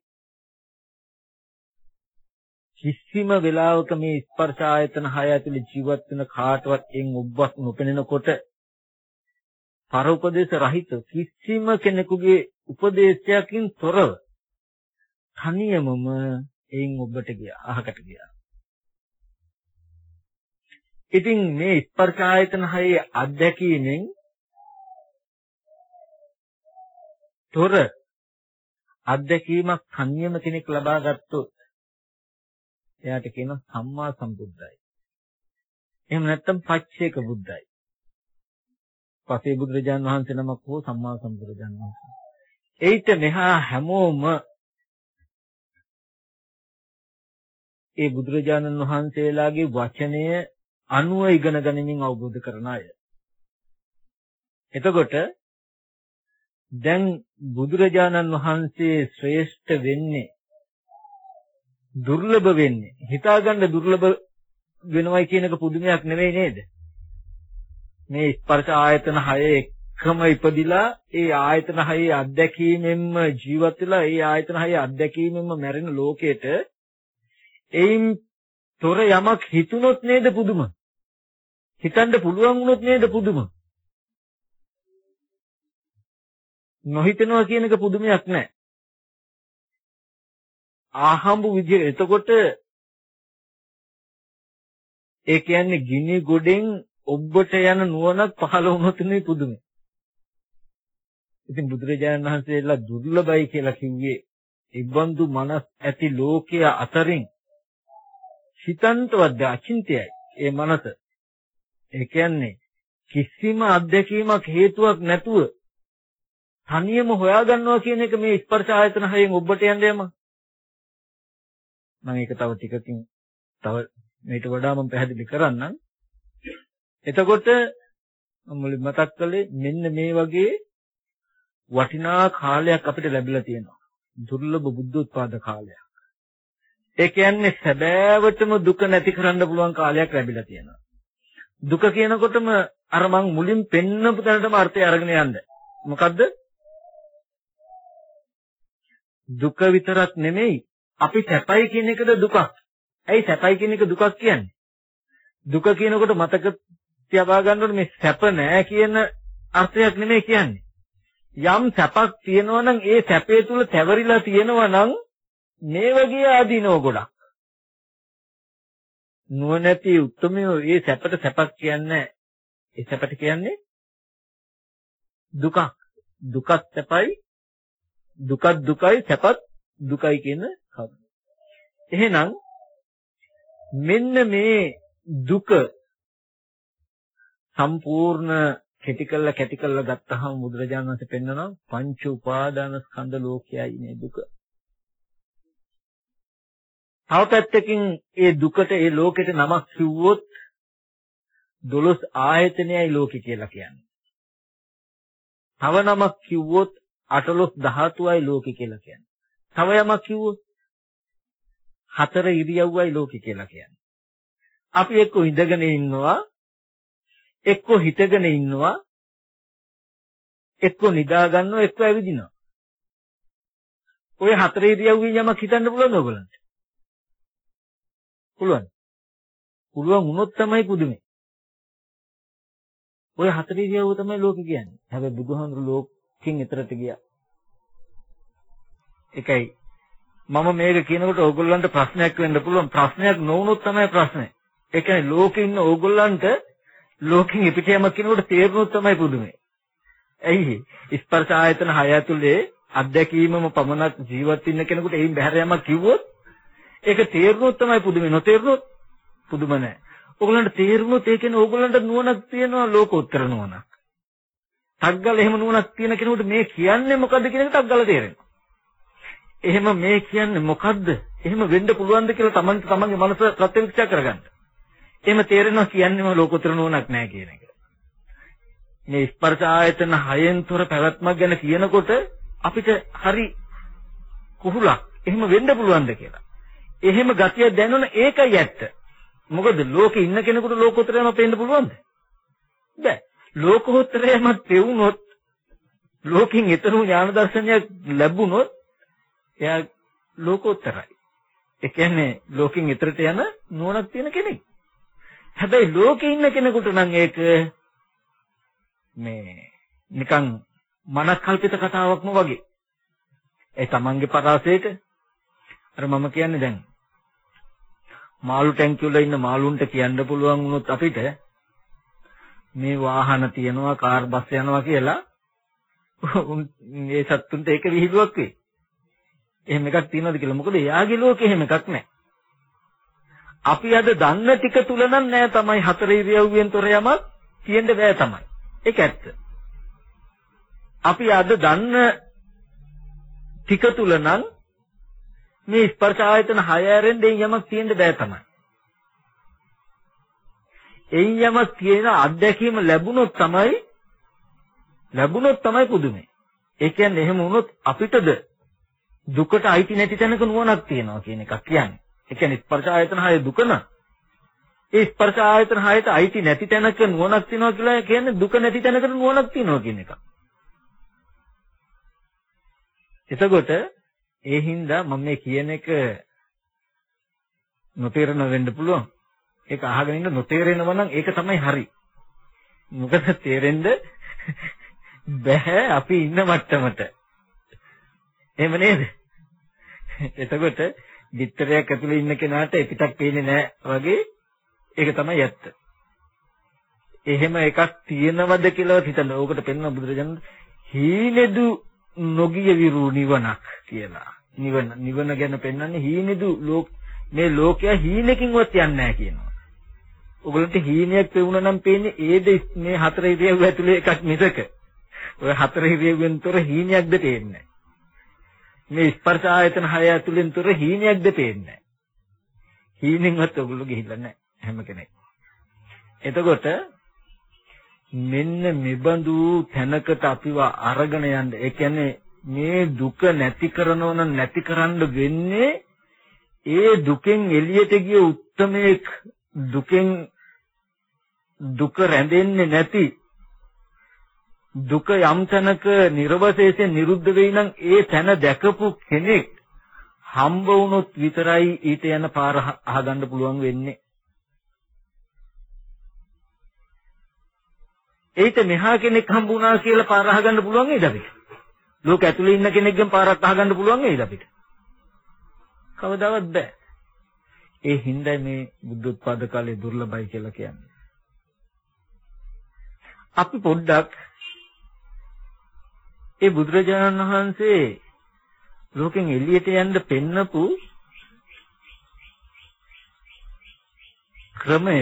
A: කිසිම වෙලාවක මේ ස්පර්ශ ආයතන හය ඇතුලේ ජීවත් වෙන කාටවත් එන් ඔබවත් නොපෙනෙනකොට පරෝපදේශ රහිත කිසිම කෙනෙකුගේ උපදේශයකින් තොරව තනියමම එයින් ඔබට ගියා අහකට ගියා. ඉතින් මේ ස්පර්ශ ආයතන හයේ අත්දැකීමෙන් තොර අත්දැකීමක් තනියම කෙනෙක් ලබා ගත්තොත් එයාට කියනවා සම්මා සම්බුද්ධයි. එහෙම නැත්නම් පච්චේක බුද්ධයි. පසේ බුදුරජාණන් වහන්සේ නමක් හෝ සම්මා සම්බුදුරජාණන් වහන්සේ. ඒිට මෙහා හැමෝම ඒ බුදුරජාණන් වහන්සේලාගේ වචනය අනුව ඉගෙන ගනිමින් අවබෝධ කරන අය. එතකොට දැන් බුදුරජාණන් වහන්සේ ශ්‍රේෂ්ඨ වෙන්නේ දුර්ලභ වෙන්නේ හිතාගන්න දුර්ලභ වෙනවයි කියන එක පුදුමයක් නෙවෙයි නේද? මේ ස්පර්ශ ආයතන හය එකම ඉපදිලා ඒ ආයතන හයේ අත්දැකීමෙන්ම ජීවත් වෙලා ඒ ආයතන හයේ අත්දැකීමෙන්ම මැරෙන ලෝකෙට එයින් තොර යමක් හිතුනොත් නේද පුදුම? හිතන්න පුළුවන් වුණොත් නේද පුදුම? නොහිතනවා කියන එක පුදුමයක් නෑ. ආහම්බු විදිය එතකොට ඒ කියන්නේ ගිනි ගොඩෙන් ඔබට යන නුවණක් පහළ වුණොත් නේ පුදුමයි. ඉතින් බුදුරජාණන් වහන්සේලා දුර්ලභයි කියලා කිව්වේ ඉබ්බන්දු මනස් ඇති ලෝකයේ අතරින් හිතන්තවත් අචින්තයයි ඒ මනස. ඒ කියන්නේ කිසිම අත්දැකීමක් හේතුවක් නැතුව තනියම හොයාගන්නවා කියන එක මේ ස්පර්ශ ආයතන හයෙන් ඔබට යන්න යම. මම ඒක තව ටිකකින් තව මේට වඩා මම පැහැදිලි කරන්නම්. එතකොට මුලින් මතක් කළේ මෙන්න මේ වගේ වටිනා කාලයක් අපිට ලැබිලා තියෙනවා. දුර්ලභ බුද්ධෝත්පාද කාලයක්. ඒ කියන්නේ සැබෑවටම දුක නැති කරන්න පුළුවන් කාලයක් ලැබිලා තියෙනවා. දුක කියනකොටම අර මං මුලින් පෙන්නපු තැනටම අර්ථය අරගෙන යන්න. මොකද්ද? දුක විතරක් නෙමෙයි අපි සැපයි කියන එකද දුකක්. ඇයි සැපයි කියන එක දුකක් කියන්නේ? දුක කියනකොට මතක තියාවා ගන්න ඕනේ මේ සැප නෑ කියන අර්ථයක් නෙමෙයි කියන්නේ. යම් සැපක් තියෙනවා නම් ඒ සැපේ තුල තැවරිලා තියෙනවා නම් මේ වගේ ආදීනව ගොඩක්. නුවණැති උත්මයෝ ඒ සැපට සැපක් කියන්නේ ඒ සැපට කියන්නේ දුකක්. දුකත් සැපයි දුකත් දුකයි සැපත් දුකයි කියන කරුණ. එහෙනම් මෙන්න මේ දුක සම්පූර්ණ කැටි කළා ගත්තාම බුදුරජාණන් වහන්සේ පෙන්වනවා පංච උපාදාන ස්කන්ධ ලෝකයයි මේ දුක. තව පැත්තකින් ඒ දුකට ඒ ලෝකෙට නමක් කිව්වොත් 12 ආයතනයයි ලෝකෙ කියලා කියන්නේ. තව නමක් කිව්වොත් 18 ධාතුවයි ලෝකෙ කියලා කියන්නේ. තව යමක් කිව්වොත් 4 ඉරියව්වයි ලෝකෙ කියලා කියන්නේ. අපි එක්ක ඉඳගෙන ඉන්නවා, එක්ක හිටගෙන ඉන්නවා, එක්ක නිදා ගන්නවා, එක්ක ඇවිදිනවා. ඔය 4 ඉරියව්වෙන් යමක් හිතන්න පුළුවන්ද ඔයගලන්ට? පුළුවන්. පුළුවන් වුණොත් තමයි පුදුමේ. ඔය 4 ඉරියව්ව තමයි ලෝකෙ කියන්නේ. හැබැයි බුදුහාමුදුරු ලෝකෙන් එතරට ගියා. ඒකයි මම මේක කියනකොට ඕගොල්ලන්ට ප්‍රශ්නයක් වෙන්න පුළුවන්. ප්‍රශ්නයක් නොවුනොත් තමයි ප්‍රශ්නේ. ඒ කියන්නේ ලෝකෙ ඉන්න ඕගොල්ලන්ට ලෝකෙන් පිටියම කියනකොට තේරුනොත් තමයි පුදුමේ. ඇයි? ස්පර්ශ ආයතන 6 ඇතුලේ අත්දැකීමම පමණක් ජීවත් වෙන්න කෙනෙකුට එයින් බැහැර යමක් කිව්වොත් ඒක තේරුනොත් තමයි පුදුමේ. නොතේරුනොත් පුදුම නැහැ. ඕගොල්ලන්ට තේරුනොත් ඒ කියන්නේ ඕගොල්ලන්ට නුවණක් තියෙනවා ලෝකෝත්තර නුවණක්. ටග්ගල එහෙම නුවණක් තියෙන කෙනෙකුට මේ කියන්නේ මොකද්ද කියන එක ටග්ගල තේරෙනවා. එහෙම මේ කියන්නේ මොකද්ද? එහෙම වෙන්න පුළුවන්ද කියලා තමන්ගේ මනස ප්‍රත්‍යක්ෂ කරගන්න. එහෙම තේරෙනවා කියන්නේම ලෝකෝත්තර නුවණක් නැහැ කියන එක. මේ ස්පර්ශ ආයතන 6න් තොර පැවැත්මක් ගැන කියනකොට අපිට හරි කුහුලක්. එහෙම වෙන්න පුළුවන්ද කියලා. එහෙම ගතිය දැනන ඒකයි ඇත්ත. මොකද ලෝකේ ඉන්න කෙනෙකුට ලෝකෝත්තරයම පේන්න පුළුවන්ද? බෑ. ලෝකෝත්තරයම පෙවුනොත් ලෝකෙන් ඊතර ඥාන දර්ශනයක් ලැබුණොත් එයා ලෝකෝත්තරයි. ඒ කියන්නේ ලෝකෙන් ඊතරට යන නුවණක් තියෙන කෙනෙක්. හැබැයි ලෝකේ ඉන්න කෙනෙකුට නම් ඒක මේ නිකන් මනස්කල්පිත කතාවක්ම වගේ. ඒ තමන්ගේ පරාසයට අර මම කියන්නේ දැන් මාළු ටැංකිය වල ඉන්න මාළුන්ට කියන්න පුළුවන් වුණොත් අපිට මේ වාහන තියනවා කාර් බස් යනවා කියලා මේ සත්තුන්ට ඒක විහිළුවක් වෙයි. එහෙම එකක් තියනවද කියලා. මොකද එයාගේ ලෝකේ එහෙම එකක් නැහැ. අපි අද දන්න ටික තුල නම් නෑ තමයි 4 ඉරියව්වෙන් තොර යමක් තියෙන්න බෑ තමයි. ඒක ඇත්ත. අපි අද දන්න ටික තුල නම් මේ ස්පර්ශ ආයතන 6 ඇරෙන් දෙයින් යමක් තියෙන්න බෑ තමයි. එයින් යමක් තියෙන අත්දැකීම ලැබුණොත් තමයි පුදුමේ. ඒ කියන්නේ එහෙම වුණොත් අපිටද දුකට අයිති නැති තැනක නුවණක් තියෙනවා කියන එකක් කියන්නේ. ඒ කියන්නේ ස්පර්ශ ආයතන 6 දුක නම් ඒ ස්පර්ශ ආයතන 6ට අයිති නැති තැනක නුවණක් තියෙනවා කියලා කියන්නේ දුක නැති තැනකට නුවණක් තියෙනවා කියන එක. එතකොට ඒ හින්දා මම මේ කියන එක නොතේරෙන වෙන්න පුළුවන්. ඒක අහගෙන ඉන්න නොතේරෙනවා නම් ඒක තමයි හරි. මොකද තේරෙන්න බෑ අපි ඉන්න මට්ටමට. එහෙම නේද? එතකොට විතරයක් ඇතුලේ ඉන්න කෙනාට පිටක් පේන්නේ නැහැ වගේ ඒක තමයි ඇත්ත. එහෙම එකක් තියෙනවද කියලා හිතන්න. ඕකට පෙන්වන බුදුරජාණන් හීනෙදු නොගිය විරු නිවනක් කියලා. නිවන ගැන පෙන්වන්නේ හීනෙදු මේ ලෝකය හීනකින්වත් යන්නේ නැහැ කියනවා. ඔයගොල්ලන්ට හීනයක් පෙවුණා නම් පේන්නේ ඒද මේ 4 ඉරියව්ව ඇතුලේ එකක් මිසක. ඔය 4 ඉරියව්වෙන් තොර හීනයක්ද පේන්නේ නැහැ. මේ ස්පර්ශ ආයතන 6 ඇතුලෙන් තොර හීනයක්ද පේන්නේ නැහැ. හීනෙන්වත් ඔයගොල්ලෝ ගිහිල්ලා නැහැ හැම කෙනෙක්. එතකොට මෙන්න මෙබඳු තැනකට අපිව අරගෙන යන්න. ඒ කියන්නේ මේ දුක නැති කරනව නම් නැති කරන්න වෙන්නේ ඒ දුකෙන් එළියට ගිය උත්තමයෙක් දුක රැඳෙන්නේ නැති දුක යම් තැනක නිර්වශේෂයෙන් නිරුද්ධ වෙයි නම් ඒ තැන දැකපු කෙනෙක් හම්බ වුණොත් විතරයි ඊට යන පාර අහගන්න පුළුවන් වෙන්නේ. ඒිට මෙහා කෙනෙක් හම්බ වුණා කියලා පාර අහගන්න පුළුවන් නේද අපිට? ලෝක ඇතුලේ ඉන්න කෙනෙක්ගෙන් පාරක් අහගන්න පුළුවන් නේද අපිට? කවදාවත් බෑ. ඒ හිඳයි මේ බුද්ධ උත්පාද කාලේ දුර්ලභයි කියලා කියන්නේ. අපි පොඩ්ඩක් ඒ බුදුරජාණන් වහන්සේ ලෝකෙන් එළියට යන්න පෙන්නපු ක්‍රමය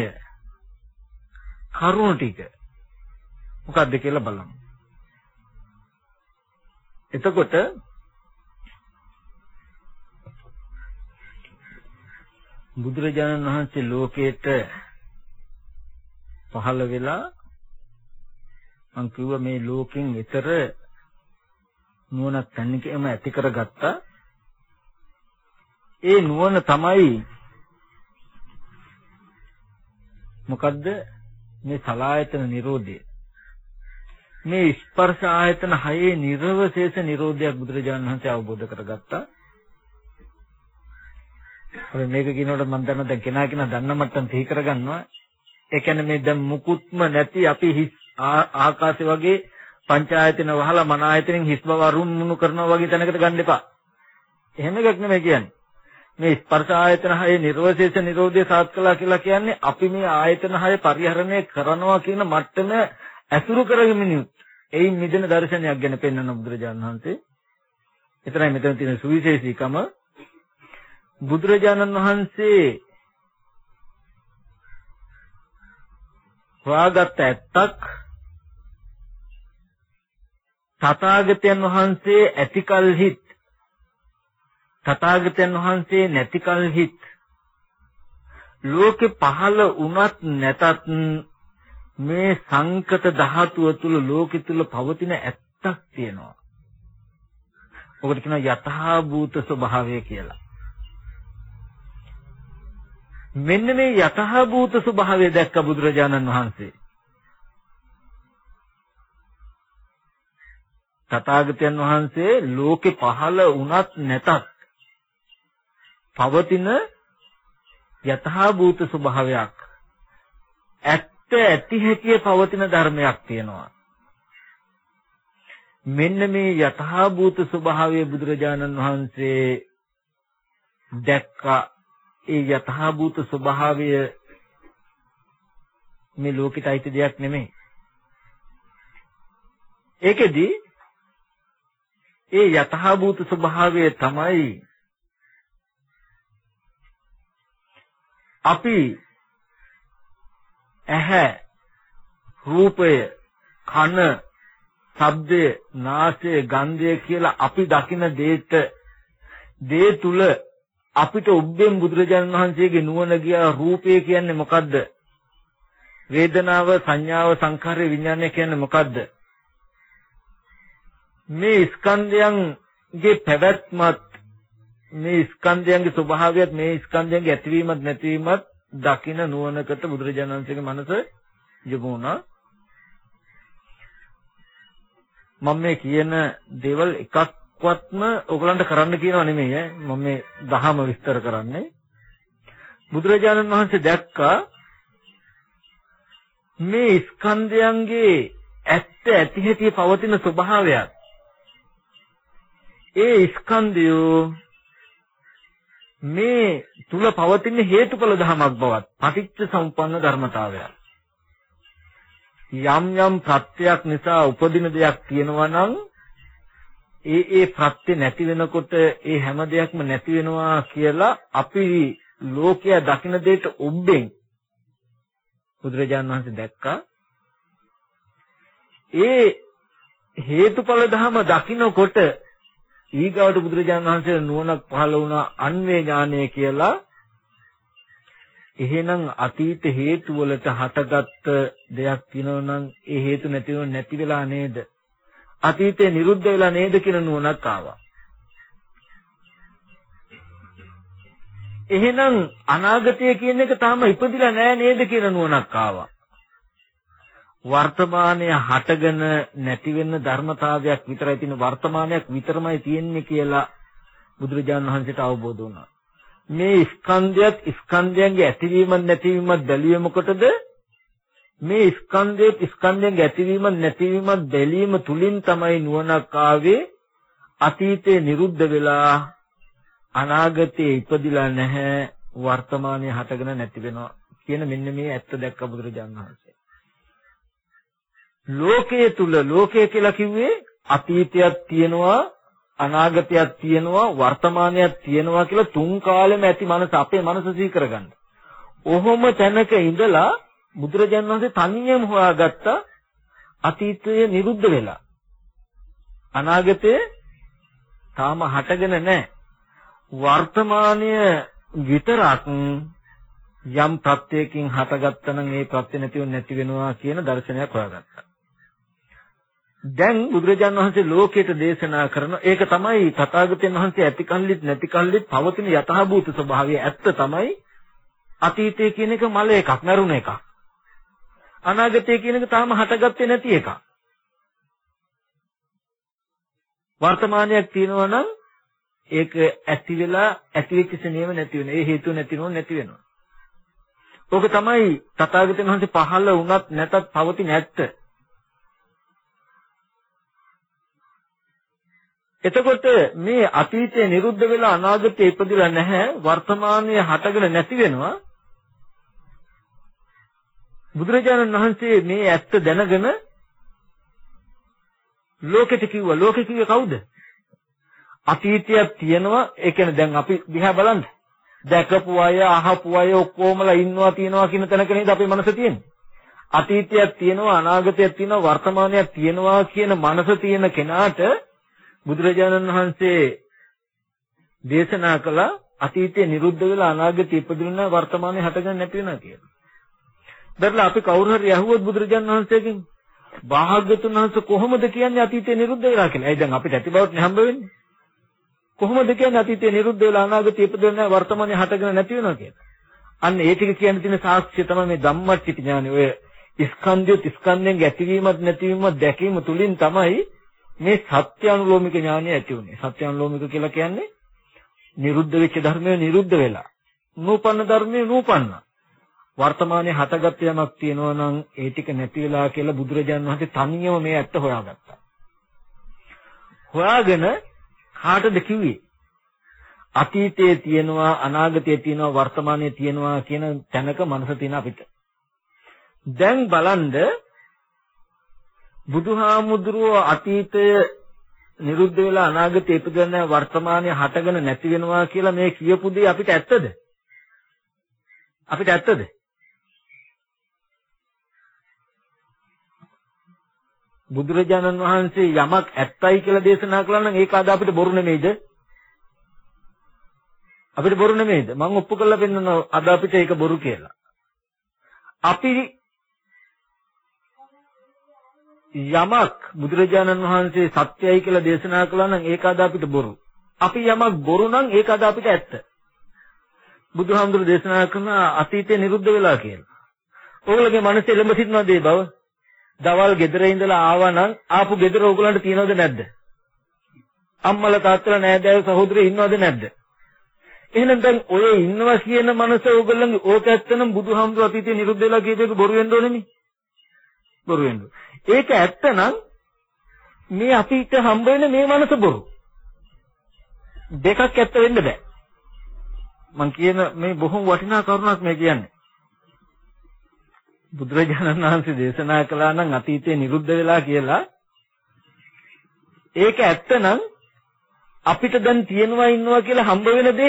A: කරුණ ටික මොකක්ද කියලා බලමු. එතකොට බුදුරජාණන් වහන්සේ ලෝකයට පහළ වෙලා මං කිව්වා මේ ලෝකෙන් ඈතර නුවණක් තනිකම ඇති කරගත්තා. ඒ නුවණ තමයි මොකද්ද මේ සලආයතන නිරෝධය. මේ ස්පර්ශ ආයතන හයේ නිර්වශේෂ නිරෝධයක් බුදුරජාණන් වහන්සේ අවබෝධ කරගත්තා. හරි මේක කියනකොට මම දන්නවා දැන් කෙනා දන්න මට්ටම් තීහ කරගන්නවා. ඒ කියන්නේ මේ දැන් මුකුත්ම නැති අපි හිස් ආකාශය වගේ පංචායතන වහලා මන ආයතනෙන් හිස් බව අරුමුණු කරනවා වගේ තැනකට ගන්න එපා. එහෙම එකක් නෙමෙයි කියන්නේ. මේ ස්පර්ශ ආයතන හයේ නිර්වශේෂ නිරෝධය සාත් කළා කියලා කියන්නේ අපි මේ ආයතන හය පරිහරණය කරනවා කියන මට්ටම ඇසුරු කරගමිනුත් එයින් මිදෙන දර්ශනයක් ගැන පෙන්වන බුදුරජාණන් වහන්සේ. එතරම් මෙතන තියෙන සුවිශේෂීකම බුදුරජාණන් වහන්සේ හොයාගත්ත ඇත්තක් තථාගතයන් වහන්සේ ඇතිකල්හිත් තථාගතයන් වහන්සේ නැතිකල්හිත් ලෝකේ පහළ වුණත් නැතත් මේ සංකත ධාතුව තුල ලෝකෙ තුල පවතින ඇත්තක් තියෙනවා. ඔකට කියනවා යථා භූත ස්වභාවය කියලා. මෙන්න මේ යථා භූත ස්වභාවය දැක්ක බුදුරජාණන් වහන්සේ. තථාගතයන් වහන්සේ ලෝකේ පහළ වුණත් නැතත් පවතින යථා භූත ස්වභාවයක් ඇත්ත ඇති හැටි පවතින ධර්මයක් තියෙනවා. මෙන්න මේ යථා භූත ස්වභාවය බුදුරජාණන් වහන්සේ දැක්කා. ඒ යථා භූත ස්වභාවය මේ ලෝකෙට අයිති දෙයක් නෙමෙයි. ඒකෙදි ඒ යථා භූත ස්වභාවය තමයි අපි ඇහැ රූපය කන ශබ්දය නාසය ගන්ධය කියලා අපි දකින දේ තුල අපිට උබ්බෙන් බුදුරජාණන් වහන්සේගේ නුවණ ගියා. රූපය කියන්නේ මොකද්ද? වේදනාව සංඥාව සංඛාරය විඥානය කියන්නේ මොකද්ද? මේ ස්කන්ධයන්ගේ පැවැත්මත් මේ ස්කන්ධයන්ගේ ස්වභාවයත් මේ ස්කන්ධයන්ගේ ඇතිවීමත් නැතිවීමත් දකින නුවණකට බුදුරජාණන් වහන්සේගේ මනස යොමු වුණා. මම මේ කියන දේවල් එකක්වත්ම ඔයගලන්ට කරන්න කියනව නෙමෙයි මම මේ දහම විස්තර කරන්නේ. බුදුරජාණන් වහන්සේ දැක්කා මේ ස්කන්ධයන්ගේ ඇත්ත ඇති හැටි පවතින ස්වභාවයක්. ඒ ස්කන්ධය මේ තුල පවතින හේතුඵල ධමයක් බවත් පටිච්ච සමුප්පන්න ධර්මතාවයක්. යම් යම් ප්‍රත්‍යක් නිසා උපදින දෙයක් තියෙනවා නම් ඒ ප්‍රත්‍ය නැති වෙනකොට ඒ හැම දෙයක්ම නැති වෙනවා කියලා අපි ලෝකයා දකින දෙයට ඔබ්බෙන් බුදුරජාණන් වහන්සේ දැක්කා. ඒ හේතුඵල ධම දකිනකොට ඊගාවට බුදුරජාණන් වහන්සේ නුවණක් පහළ වුණා අන්වේ ඥානය කියලා. එහෙනම් අතීත හේතු වලට හටගත්ත දෙයක් තියෙනවා නම් ඒ හේතු නැති වෙලා නේද? අතීතේ නිරුද්ධ වෙලා නේද කියන නුවණක් ආවා. එහෙනම් අනාගතය කියන එක තාම ඉපදිලා නැහැ නේද කියන නුවණක් ආවා. වර්තමානයේ හටගෙන නැති වෙන ධර්මතාවයක් විතරයි තියෙන, වර්තමානයක් විතරමයි තියෙන්නේ කියලා බුදුරජාණන් වහන්සේට අවබෝධ වුණා. මේ ස්කන්ධයත් ස්කන්ධයන්ගේ ඇතිවීමත් නැතිවීමත් බැලුවේ මොකටද? මේ ස්කන්ධයන්ගේ ඇතිවීමත් නැතිවීමත් බැලීම තුලින් තමයි නුවණක් ආවේ. අතීතේ නිරුද්ධ වෙලා අනාගතේ ඉපදිලා නැහැ, වර්තමානයේ හටගෙන නැති වෙනවා කියන මෙන්න මේ ඇත්ත දැක්ක බුදුරජාණන් වහන්සේ. ලෝකයේ තුල ලෝකය කියලා කිව්වේ අතීතයක් තියෙනවා, අනාගතයක් තියෙනවා, වර්තමානයක් තියෙනවා කියලා තුන් කාලෙම ඇති මනස අපේ මනස සිහි කරගන්න. ඔහොම තැනක ඉඳලා බුදුරජාණන් වහන්සේ තනියම හොයාගත්ත අතීතය නිරුද්ධ වෙලා. අනාගතේ තාම හටගෙන නැහැ. වර්තමානය විතරක් යම් ප්‍රත්‍යයකින් හටගත්තා නම් ඒ ප්‍රත්‍ය නැති වෙනවා කියන දර්ශනයක් හොයාගත්තා. දැන් බුදුරජාණන් වහන්සේ ලෝකයට දේශනා කරන ඒක තමයි තථාගතයන් වහන්සේ ඇති කල්ලිත් නැති කල්ලිත් පවතින යථාභූත ස්වභාවය. ඇත්ත තමයි අතීතය කියන එක මල එකක්, නරුණ එකක්. අනාගතය කියන එක තාම හටගත්තේ නැති එකක්. වර්තමානයක් තියෙනවා නම් ඒක ඇති වෙලා ඇති වෙච්ච ස්නේහම නැති වෙනවා. ඒ හේතුව නැති වෙනවා. ඕක තමයි තථාගතයන් වහන්සේ පහළ වුණත් නැතත් පවතින ඇත්ත. එතකොට මේ අතීතය නිරුද්ධ වෙලා අනාගතේ ඉපදිලා නැහැ, වර්තමානයේ හටගෙන නැති වෙනවා. බුදුරජාණන් වහන්සේ මේ ඇත්ත දැනගෙන ලෝකෙට කිව්වා. ලෝකෙ කිව්වේ කවුද? අතීතයක් තියෙනවා. ඒ කියන්නේ දැන් අපි දිහා බලන්න. දැකපු අය, අහපු අය ඔක්කොමලා ඉන්නවා තියෙනවා කියන තැනක නේද අපේ මනස තියෙන්නේ. අතීතයක් තියෙනවා, අනාගතයක් තියෙනවා, වර්තමානයක් තියෙනවා කියන මනස තියෙන කෙනාට බුදුරජාණන් වහන්සේ දේශනා කළ අතීතය නිරුද්ධ වෙලා අනාගතය ඉපදුණා, වර්තමානයේ හටගන්න නැති වෙනවා කියලා. දැන්ලා අපි කවුරු හරි අහුවොත් බුදුරජාණන් වහන්සේගෙන් භාග්‍යතුන් වහන්සේ කොහොමද කියන්නේ අතීතය නිරුද්ධ වෙලා කියලා? ඒ දැන් අපිට ඇති බවට හම්බ වෙන්නේ. කොහොමද කියන්නේ අතීතය නිරුද්ධ වෙලා අනාගතය ඉපදුණා, වර්තමානයේ හටගෙන නැති වෙනවා කියලා? අන්න ඒ ටික කියන්න තියෙන සාක්ෂිය තමයි මේ ධම්මච්චිත ඥානෙ. ඔය ස්කන්ධයෙන් ඇතිවීමත් නැතිවීමත් දැකීම තුලින් තමයි මේ සත්‍ය අනුලෝමික ඥානය ඇති වුනේ. සත්‍ය අනුලෝමික කියලා කියන්නේ නිරුද්ධ වෙච්ච ධර්මය නිරුද්ධ වෙලා, නූපන්න ධර්මය නූපන්න. වර්තමානයේ හටගත් යමක් තියෙනවා නම් ඒ ටික නැති වෙලා කියලා බුදුරජාණන් වහන්සේ තනියම මේ ඇත්ත හොයාගත්තා. හොයාගෙන කාටද කිව්වේ? අතීතයේ තියෙනවා, අනාගතයේ තියෙනවා, වර්තමානයේ තියෙනවා කියන තැනක මනස තියෙන අපිට. දැන් බලන්න බුදුහාමුදුරුවෝ අතීතය නිරුද්ධ වෙලා අනාගතය ඉපදෙන වර්තමානයේ හටගෙන නැති වෙනවා කියලා මේ කියපු දේ අපිට ඇත්තද? අපිට ඇත්තද? බුදුරජාණන් වහන්සේ යමක් ඇත්තයි කියලා දේශනා කළා නම් ඒක අද අපිට බොරු නෙමෙයිද? අපිට බොරු නෙමෙයිද? මම ඔප්පු කරලා පෙන්නනවා අද අපිට ඒක බොරු කියලා. අපි යමක් බුදුරජාණන් වහන්සේ සත්‍යයි කියලා දේශනා කළා නම් ඒක අද අපිට බොරු. අපි යමක් බොරු නම් ඒක අද අපිට ඇත්ත. බුදුහාමුදුරු දේශනා කරන අතීතය නිරුද්ධ වෙලා කියලා. ඕගොල්ලෝගේ මනසේ එළඹ සිටිනවද ඒ බව? දවල් ගෙදර ඉඳලා ආවා නම් ආපු ගෙදර ඕගොල්ලන්ට තියනවද නැද්ද? අම්මලා තාත්තලා නෑදෑයෝ සහෝදරයෝ ඉන්නවද නැද්ද? එහෙනම් දැන් ඔය ඉන්නවා කියන මනස ඕගොල්ලන්ගේ ඕක ඇත්තනම් බුදුහාමුදුරු අතීතය නිරුද්ධ වෙලා කියපේක බොරු වෙන්න ඕනේ නේ. බොරු වෙන්න. ඒක ඇත්තනම් මේ අපිට හම්බ වෙන මේ මනස බොරු. දෙකක් ඇත්ත වෙන්න බෑ. මම කියන මේ බොහොම වටිනා කරුණක් මේ කියන්නේ. බුදුරජාණන් වහන්සේ දේශනා කළා නම් අතීතේ නිරුද්ධ වෙලා කියලා. ඒක ඇත්තනම් අපිට දැන් තියෙනවා ඉන්නවා කියලා හම්බ වෙන දේ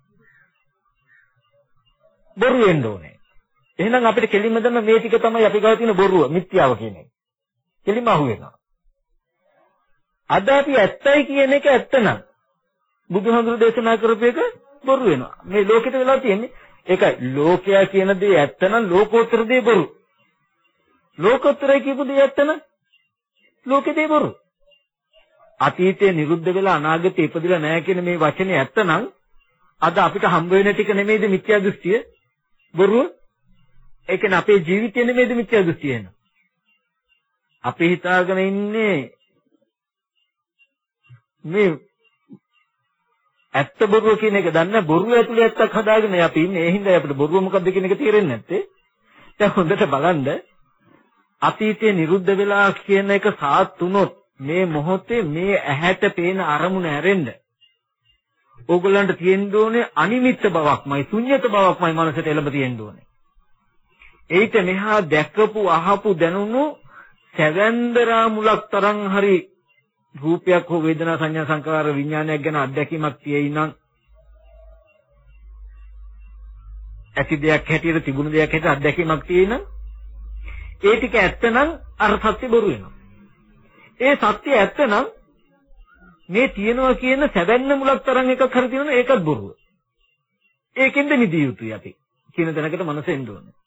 A: බොරු වෙන්න ඕනේ. එහෙනම් අපිට කෙලින්ම දැන් මේ ටික තමයි අපි ගාව තියෙන බොරුව, මිත්‍යාව කියන එක. කෙලින්ම අහු වෙනවා. අද අපි ඇත්තයි කියන එක ඇත්තනම් බුදුහාමුදුරු දේශනා කරපු එක බොරු වෙනවා. මේ ලෝකෙට වෙලා තියෙන්නේ ඒකයි. ලෝකයා කියන දේ ඇත්තනම් ලෝකෝත්තර දේ බොරු. ලෝකෝත්තරයි කියපු දේ ඇත්තනම් ලෝකේ දේ බොරු. අතීතේ නිරුද්ධ වෙලා අනාගතේ ඉපදිලා නැහැ කියන මේ වචනේ ඇත්තනම් අද අපිට හම්බ වෙන ටික නෙමෙයිද මිත්‍යා දෘෂ්ටිය? බොරුව. ඒ කියන්නේ අපේ ජීවිතේ නෙමෙයිද මිත්‍යා දෘෂ්ටිය එන? අපි හිතාගෙන ඉන්නේ මේ ඇත්ත බොරුව කියන එක දන්නේ බොරුව ඇතුලේ ඇත්තක් හදාගෙන අපි ඉන්නේ. ඒ හින්දා අපිට බොරුව මොකද්ද කියන එක තේරෙන්නේ නැත්තේ. දැන් හොඳට බලන්න අතීතේ නිරුද්ධ වෙලා කියන එක සාත් වුණොත් මේ මොහොතේ මේ ඇහැට පේන අරමුණ ඇරෙන්න ඕගොල්ලන්ට තියෙන්න ඕනේ අනිමිත්ත බවක්මයි, ශුන්්‍යත බවක්මයි මනසට එළඹ තියෙන්න ඕනේ. ඒිට මෙහා දැකපු අහපු දැනුණු සැවැන්දරා මුලක් තරම් හරි රූපයක් හෝ වේදනා සංඥා සංකාර විඥානයක් ගැන අත්දැකීමක් තියෙයි නම් ඇති දෙයක් හැටියට තිබුණු දෙයක් හැටියට අත්දැකීමක් තියෙන ඒ ටික ඇත්තනම් අර සත්‍ය බොරු වෙනවා. ඒ සත්‍ය ඇත්තනම් මේ තියනවා කියන සැවැන්න මුලක් තරම් එකක් හරි තියෙනවා ඒකත් බොරුව. ඒකෙන්ද නිදිය යුතුයි අපි කියන දැනකට මනස එන්න ඕනේ.